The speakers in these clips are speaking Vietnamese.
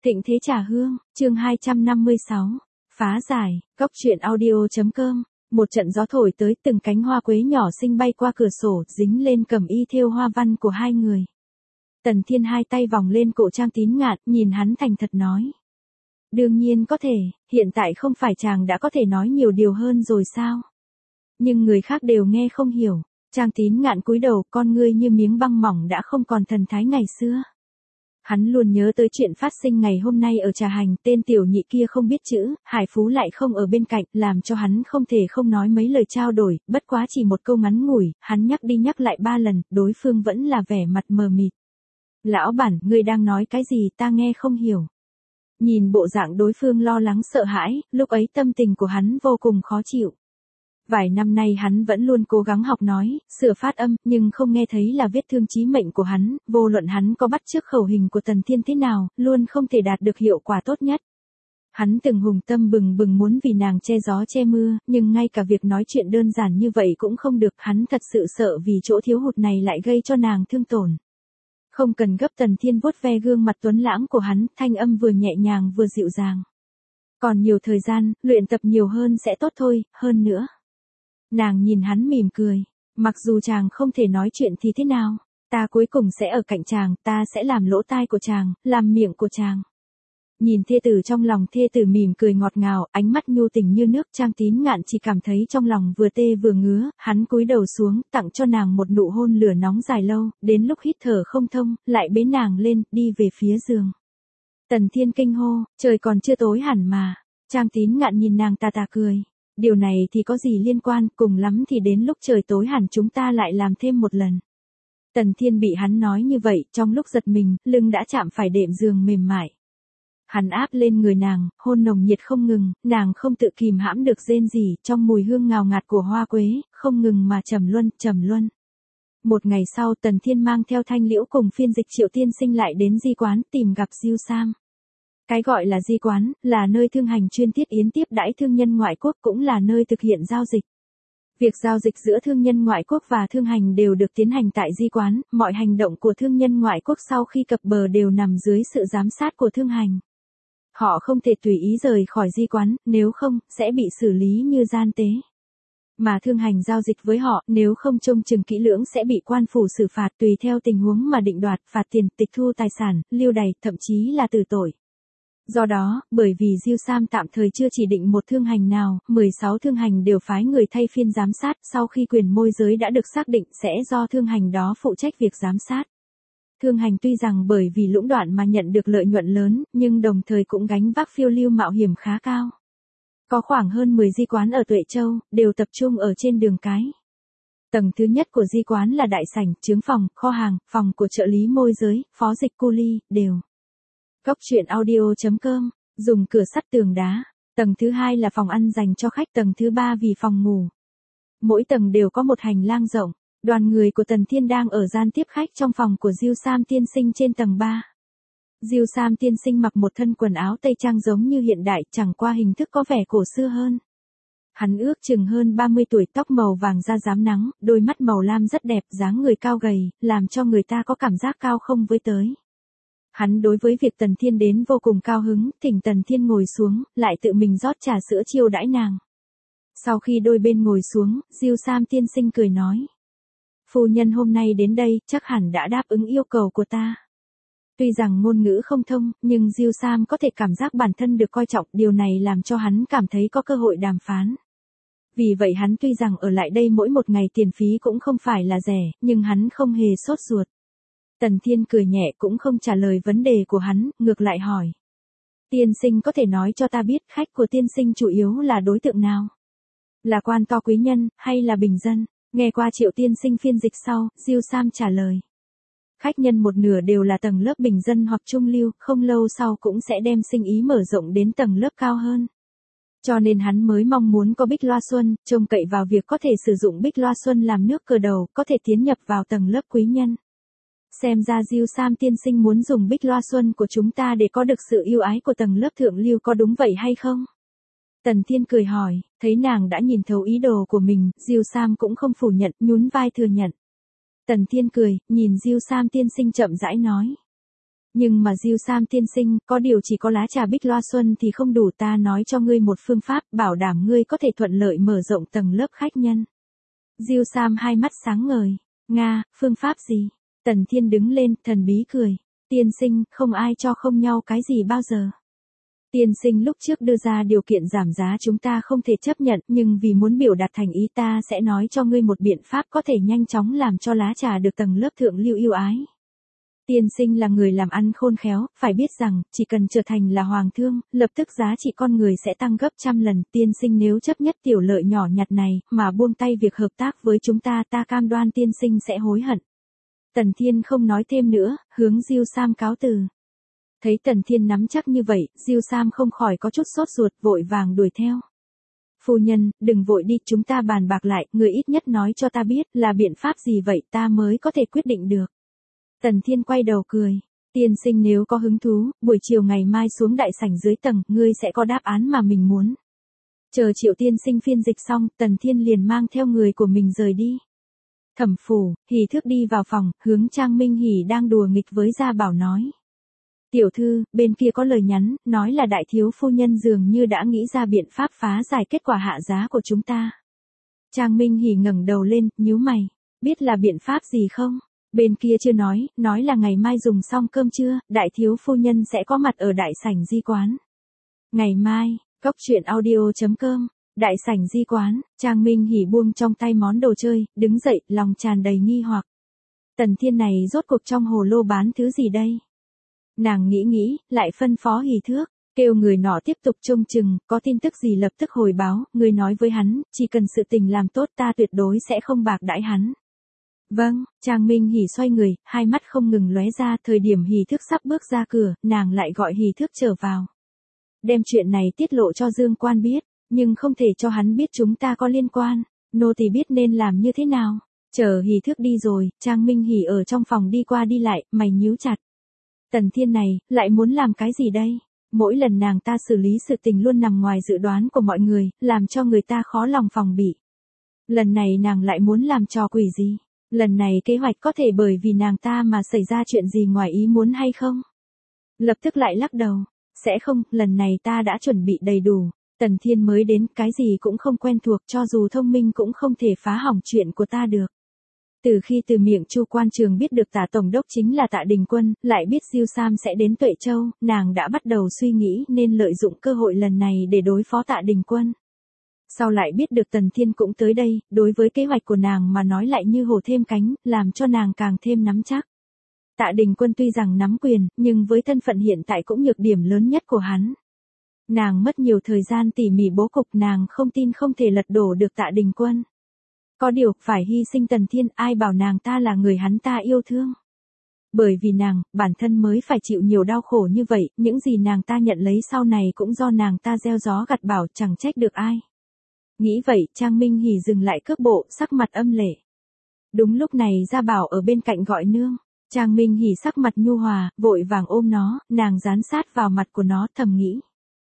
Thịnh Thế Trà Hương, chương 256, phá giải, góc truyện audio.com. Một trận gió thổi tới, từng cánh hoa quế nhỏ xinh bay qua cửa sổ, dính lên cẩm y thêu hoa văn của hai người. Tần Thiên hai tay vòng lên cổ Trang Tín Ngạn, nhìn hắn thành thật nói. Đương nhiên có thể, hiện tại không phải chàng đã có thể nói nhiều điều hơn rồi sao? Nhưng người khác đều nghe không hiểu. Trang Tín Ngạn cúi đầu, con ngươi như miếng băng mỏng đã không còn thần thái ngày xưa. Hắn luôn nhớ tới chuyện phát sinh ngày hôm nay ở trà hành, tên tiểu nhị kia không biết chữ, Hải Phú lại không ở bên cạnh, làm cho hắn không thể không nói mấy lời trao đổi, bất quá chỉ một câu ngắn ngủi, hắn nhắc đi nhắc lại 3 lần, đối phương vẫn là vẻ mặt mờ mịt. Lão bản, ngươi đang nói cái gì, ta nghe không hiểu. Nhìn bộ dạng đối phương lo lắng sợ hãi, lúc ấy tâm tình của hắn vô cùng khó chịu. Vài năm nay hắn vẫn luôn cố gắng học nói, sửa phát âm, nhưng không nghe thấy là vết thương chí mệnh của hắn, vô luận hắn có bắt chước khẩu hình của Tần Thiên thế nào, luôn không thể đạt được hiệu quả tốt nhất. Hắn từng hùng tâm bừng bừng muốn vì nàng che gió che mưa, nhưng ngay cả việc nói chuyện đơn giản như vậy cũng không được, hắn thật sự sợ vì chỗ thiếu hụt này lại gây cho nàng thương tổn. Không cần gấp, Tần Thiên vuốt ve gương mặt tuấn lãng của hắn, thanh âm vừa nhẹ nhàng vừa dịu dàng. Còn nhiều thời gian, luyện tập nhiều hơn sẽ tốt thôi, hơn nữa. Nàng nhìn hắn mỉm cười, mặc dù chàng không thể nói chuyện thì thế nào, ta cuối cùng sẽ ở cạnh chàng, ta sẽ làm lỗ tai của chàng, làm miệng của chàng. Nhìn thê tử trong lòng, thê tử mỉm cười ngọt ngào, ánh mắt nhu tình như nước. Trang Tín Ngạn chỉ cảm thấy trong lòng vừa tê vừa ngứa, hắn cúi đầu xuống, tặng cho nàng một nụ hôn lửa nóng dài lâu, đến lúc hít thở không thông, lại bế nàng lên, đi về phía giường. Tần Thiên kinh hô, trời còn chưa tối hẳn mà. Trang Tín Ngạn nhìn nàng tà tà cười. Điều này thì có gì liên quan, cùng lắm thì đến lúc trời tối hẳn chúng ta lại làm thêm một lần. Tần Thiên bị hắn nói như vậy, trong lúc giật mình, lưng đã chạm phải đệm giường mềm mại. Hắn áp lên người nàng, hôn nồng nhiệt không ngừng, nàng không tự kìm hãm được rên rỉ, trong mùi hương ngào ngạt của hoa quế, không ngừng mà trầm luân. Một ngày sau, Tần Thiên mang theo Thanh Liễu cùng phiên dịch Triệu tiên sinh lại đến di quán tìm gặp Diêu Sam. Cái gọi là di quán, là nơi thương hành chuyên thiết yến tiếp đãi thương nhân ngoại quốc, cũng là nơi thực hiện giao dịch. Việc giao dịch giữa thương nhân ngoại quốc và thương hành đều được tiến hành tại di quán, mọi hành động của thương nhân ngoại quốc sau khi cập bờ đều nằm dưới sự giám sát của thương hành. Họ không thể tùy ý rời khỏi di quán, nếu không, sẽ bị xử lý như gian tế. Mà thương hành giao dịch với họ, nếu không trông chừng kỹ lưỡng sẽ bị quan phủ xử phạt tùy theo tình huống mà định đoạt, phạt tiền, tịch thu tài sản, lưu đày, thậm chí là tử tội. Do đó, bởi vì Diêu Sam tạm thời chưa chỉ định một thương hành nào, 16 thương hành đều phái người thay phiên giám sát, sau khi quyền môi giới đã được xác định sẽ do thương hành đó phụ trách việc giám sát. Thương hành tuy rằng bởi vì lũng đoạn mà nhận được lợi nhuận lớn, nhưng đồng thời cũng gánh vác phiêu lưu mạo hiểm khá cao. Có khoảng hơn 10 di quán ở Tuệ Châu, đều tập trung ở trên đường cái. Tầng thứ nhất của di quán là đại sảnh, chướng phòng, kho hàng, phòng của trợ lý môi giới, phó dịch cu li, đều. Góc truyện audio.com, dùng cửa sắt tường đá. Tầng thứ hai là phòng ăn dành cho khách, tầng thứ ba vì phòng ngủ. Mỗi tầng đều có một hành lang rộng. Đoàn người của Tần Thiên đang ở gian tiếp khách trong phòng của Diêu Sam tiên sinh trên tầng 3. Diêu Sam tiên sinh mặc một thân quần áo tây trang giống như hiện đại, chẳng qua hình thức có vẻ cổ xưa hơn. Hắn ước chừng hơn 30 tuổi, tóc màu vàng da rám nắng, đôi mắt màu lam rất đẹp, dáng người cao gầy, làm cho người ta có cảm giác cao không với tới. Hắn đối với việc Tần Thiên đến vô cùng cao hứng, thỉnh Tần Thiên ngồi xuống, lại tự mình rót trà sữa chiêu đãi nàng. Sau khi đôi bên ngồi xuống, Diêu Sam tiên sinh cười nói. Phu nhân hôm nay đến đây, chắc hẳn đã đáp ứng yêu cầu của ta. Tuy rằng ngôn ngữ không thông, nhưng Diêu Sam có thể cảm giác bản thân được coi trọng, điều này làm cho hắn cảm thấy có cơ hội đàm phán. Vì vậy hắn tuy rằng ở lại đây mỗi một ngày tiền phí cũng không phải là rẻ, nhưng hắn không hề sốt ruột. Tần Thiên cười nhẹ cũng không trả lời vấn đề của hắn, ngược lại hỏi. Tiên sinh có thể nói cho ta biết khách của tiên sinh chủ yếu là đối tượng nào? Là quan to quý nhân, hay là bình dân? Nghe qua Triệu tiên sinh phiên dịch sau, Diêu Sam trả lời. Khách nhân một nửa đều là tầng lớp bình dân hoặc trung lưu, không lâu sau cũng sẽ đem sinh ý mở rộng đến tầng lớp cao hơn. Cho nên hắn mới mong muốn có Bích Loa Xuân, trông cậy vào việc có thể sử dụng Bích Loa Xuân làm nước cờ đầu, có thể tiến nhập vào tầng lớp quý nhân. Xem ra Diêu Sam tiên sinh muốn dùng Bích Loa Xuân của chúng ta để có được sự yêu ái của tầng lớp thượng lưu, có đúng vậy hay không? Tần Thiên cười hỏi, thấy nàng đã nhìn thấu ý đồ của mình, Diêu Sam cũng không phủ nhận, nhún vai thừa nhận. Tần Thiên cười, nhìn Diêu Sam tiên sinh chậm rãi nói. Nhưng mà Diêu Sam tiên sinh, có điều chỉ có lá trà bích loa xuân thì không đủ, ta nói cho ngươi một phương pháp, bảo đảm ngươi có thể thuận lợi mở rộng tầng lớp khách nhân. Diêu Sam hai mắt sáng ngời. Nga, phương pháp gì? Tần Thiên đứng lên, thần bí cười. Tiên sinh, không ai cho không nhau cái gì bao giờ. Tiên sinh lúc trước đưa ra điều kiện giảm giá chúng ta không thể chấp nhận, nhưng vì muốn biểu đạt thành ý ta sẽ nói cho ngươi một biện pháp có thể nhanh chóng làm cho lá trà được tầng lớp thượng lưu yêu ái. Tiên sinh là người làm ăn khôn khéo, phải biết rằng, chỉ cần trở thành là hoàng thương, lập tức giá trị con người sẽ tăng gấp trăm lần. Tiên sinh nếu chấp nhất tiểu lợi nhỏ nhặt này, mà buông tay việc hợp tác với chúng ta, ta cam đoan tiên sinh sẽ hối hận. Tần Thiên không nói thêm nữa, hướng Diêu Sam cáo từ. Thấy Tần Thiên nắm chắc như vậy, Diêu Sam không khỏi có chút sốt ruột, vội vàng đuổi theo. Phu nhân, đừng vội đi, chúng ta bàn bạc lại, người ít nhất nói cho ta biết là biện pháp gì vậy ta mới có thể quyết định được. Tần Thiên quay đầu cười. Tiên sinh nếu có hứng thú, buổi chiều ngày mai xuống đại sảnh dưới tầng, ngươi sẽ có đáp án mà mình muốn. Chờ Triệu tiên sinh phiên dịch xong, Tần Thiên liền mang theo người của mình rời đi. Thẩm phủ, Hỉ Thước đi vào phòng, hướng Trang Minh Hỉ đang đùa nghịch với Gia Bảo nói. Tiểu thư, bên kia có lời nhắn, nói là đại thiếu phu nhân dường như đã nghĩ ra biện pháp phá giải kết quả hạ giá của chúng ta. Trang Minh Hỉ ngẩng đầu lên, nhíu mày. Biết là biện pháp gì không? Bên kia chưa nói là ngày mai dùng xong cơm trưa, đại thiếu phu nhân sẽ có mặt ở đại sảnh di quán. Ngày mai, Cốc Truyện Audio.com, đại sảnh di quán, Trang Minh Hỉ buông trong tay món đồ chơi, đứng dậy, lòng tràn đầy nghi hoặc. Tần Thiên này rốt cuộc trong hồ lô bán thứ gì đây? Nàng nghĩ, lại phân phó Hỉ Thước, kêu người nọ tiếp tục trông chừng, có tin tức gì lập tức hồi báo, người nói với hắn, chỉ cần sự tình làm tốt ta tuyệt đối sẽ không bạc đãi hắn. Vâng, Trang Minh Hỉ xoay người, hai mắt không ngừng lóe ra, thời điểm Hỉ Thước sắp bước ra cửa, nàng lại gọi Hỉ Thước trở vào. Đem chuyện này tiết lộ cho Dương Quan biết, nhưng không thể cho hắn biết chúng ta có liên quan, nô tỳ biết nên làm như thế nào. Chờ Hỉ Thước đi rồi, Trang Minh Hỉ ở trong phòng đi qua đi lại, mày nhíu chặt. Tần Thiên này, lại muốn làm cái gì đây? Mỗi lần nàng ta xử lý sự tình luôn nằm ngoài dự đoán của mọi người, làm cho người ta khó lòng phòng bị. Lần này nàng lại muốn làm trò quỷ gì? Lần này kế hoạch có thể bởi vì nàng ta mà xảy ra chuyện gì ngoài ý muốn hay không? Lập tức lại lắc đầu. Sẽ không, lần này ta đã chuẩn bị đầy đủ. Tần Thiên mới đến, cái gì cũng không quen thuộc, cho dù thông minh cũng không thể phá hỏng chuyện của ta được. Từ khi từ miệng Chu quan trường biết được Tạ tổng đốc chính là Tạ Đình Quân, lại biết Diêu Sam sẽ đến Tuệ Châu, nàng đã bắt đầu suy nghĩ nên lợi dụng cơ hội lần này để đối phó Tạ Đình Quân. Sau lại biết được Tần Thiên cũng tới đây, đối với kế hoạch của nàng mà nói lại như hổ thêm cánh, làm cho nàng càng thêm nắm chắc. Tạ Đình Quân tuy rằng nắm quyền, nhưng với thân phận hiện tại cũng nhược điểm lớn nhất của hắn. Nàng mất nhiều thời gian tỉ mỉ bố cục, nàng không tin không thể lật đổ được Tạ Đình Quân. Có điều, phải hy sinh Tần Thiên, ai bảo nàng ta là người hắn ta yêu thương. Bởi vì nàng, bản thân mới phải chịu nhiều đau khổ như vậy, những gì nàng ta nhận lấy sau này cũng do nàng ta gieo gió gặt bão, chẳng trách được ai. Nghĩ vậy, Trang Minh Hỉ dừng lại cước bộ, sắc mặt âm lệ. Đúng lúc này Gia Bảo ở bên cạnh gọi nương. Trang Minh Hỉ sắc mặt nhu hòa, vội vàng ôm nó, nàng dán sát vào mặt của nó, thầm nghĩ.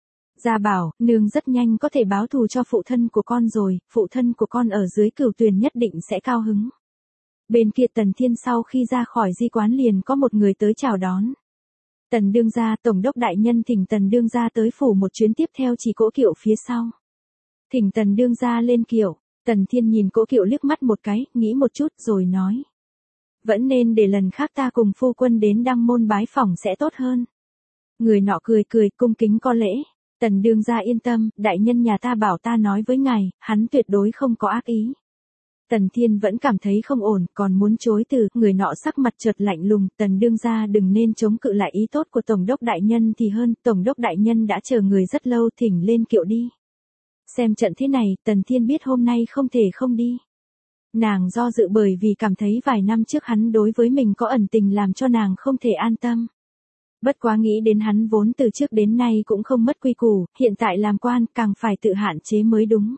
Gia Bảo, nương rất nhanh có thể báo thù cho phụ thân của con rồi, phụ thân của con ở dưới Cửu Tuyền nhất định sẽ cao hứng. Bên kia Tần Thiên sau khi ra khỏi di quán liền có một người tới chào đón. Tần đương gia, tổng đốc đại nhân thỉnh Tần đương gia tới phủ một chuyến, tiếp theo chỉ cỗ kiệu phía sau. Thỉnh Tần đương gia lên kiệu. Tần Thiên nhìn cỗ kiệu liếc mắt một cái, nghĩ một chút rồi nói. Vẫn nên để lần khác ta cùng phu quân đến Đăng Môn bái phỏng sẽ tốt hơn. Người nọ cười cung kính có lễ. Tần đương gia yên tâm, đại nhân nhà ta bảo ta nói với ngài, hắn tuyệt đối không có ác ý. Tần Thiên vẫn cảm thấy không ổn, còn muốn chối từ, người nọ sắc mặt chợt lạnh lùng, Tần đương gia đừng nên chống cự lại ý tốt của tổng đốc đại nhân thì hơn, tổng đốc đại nhân đã chờ người rất lâu, thỉnh lên kiệu đi. Xem trận thế này, Tần Thiên biết hôm nay không thể không đi. Nàng do dự bởi vì cảm thấy vài năm trước hắn đối với mình có ẩn tình làm cho nàng không thể an tâm. Bất quá nghĩ đến hắn vốn từ trước đến nay cũng không mất quy củ, hiện tại làm quan càng phải tự hạn chế mới đúng.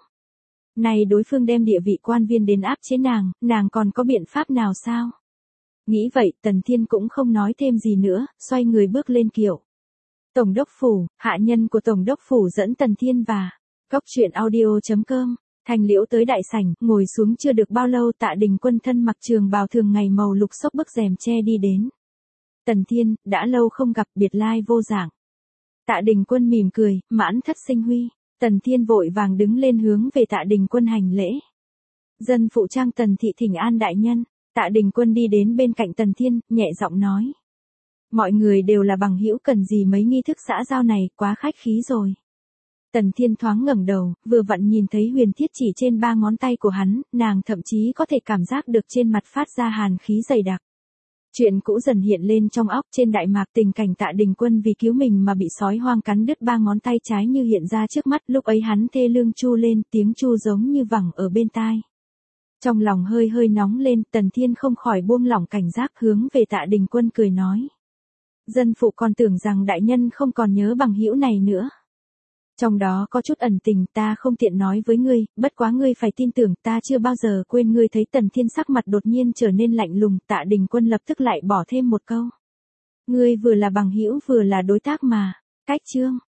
Này đối phương đem địa vị quan viên đến áp chế nàng còn có biện pháp nào sao? Nghĩ vậy, Tần Thiên cũng không nói thêm gì nữa, xoay người bước lên kiệu. Tổng đốc phủ, hạ nhân của tổng đốc phủ dẫn Tần Thiên và Cốc Truyện Audio.com. Thành Liễu tới đại sảnh, ngồi xuống chưa được bao lâu, Tạ Đình Quân thân mặc trường bào thường ngày màu lục xốc bức rèm che đi đến. Tần Thiên, đã lâu không gặp, biệt lai vô dạng. Tạ Đình Quân mỉm cười, mãn thất sinh huy. Tần Thiên vội vàng đứng lên hướng về Tạ Đình Quân hành lễ. Dân phụ trang Tần thị thỉnh an đại nhân. Tạ Đình Quân đi đến bên cạnh Tần Thiên, nhẹ giọng nói. Mọi người đều là bằng hữu, cần gì mấy nghi thức xã giao này, quá khách khí rồi. Tần Thiên thoáng ngẩng đầu, vừa vặn nhìn thấy Huyền Thiết chỉ trên 3 ngón tay của hắn, nàng thậm chí có thể cảm giác được trên mặt phát ra hàn khí dày đặc. Chuyện cũ dần hiện lên trong óc, trên Đại Mạc tình cảnh Tạ Đình Quân vì cứu mình mà bị sói hoang cắn đứt 3 ngón tay trái như hiện ra trước mắt, lúc ấy hắn thê lương chu lên, tiếng chu giống như vẳng ở bên tai. Trong lòng hơi hơi nóng lên, Tần Thiên không khỏi buông lỏng cảnh giác hướng về Tạ Đình Quân cười nói. Dân phụ còn tưởng rằng đại nhân không còn nhớ bằng hữu này nữa. Trong đó có chút ẩn tình, ta không tiện nói với ngươi, bất quá ngươi phải tin tưởng, ta chưa bao giờ quên ngươi. Thấy Tần Thiên sắc mặt đột nhiên trở nên lạnh lùng, Tạ Đình Quân lập tức lại bỏ thêm một câu. Ngươi vừa là bằng hữu vừa là đối tác mà. Cách chương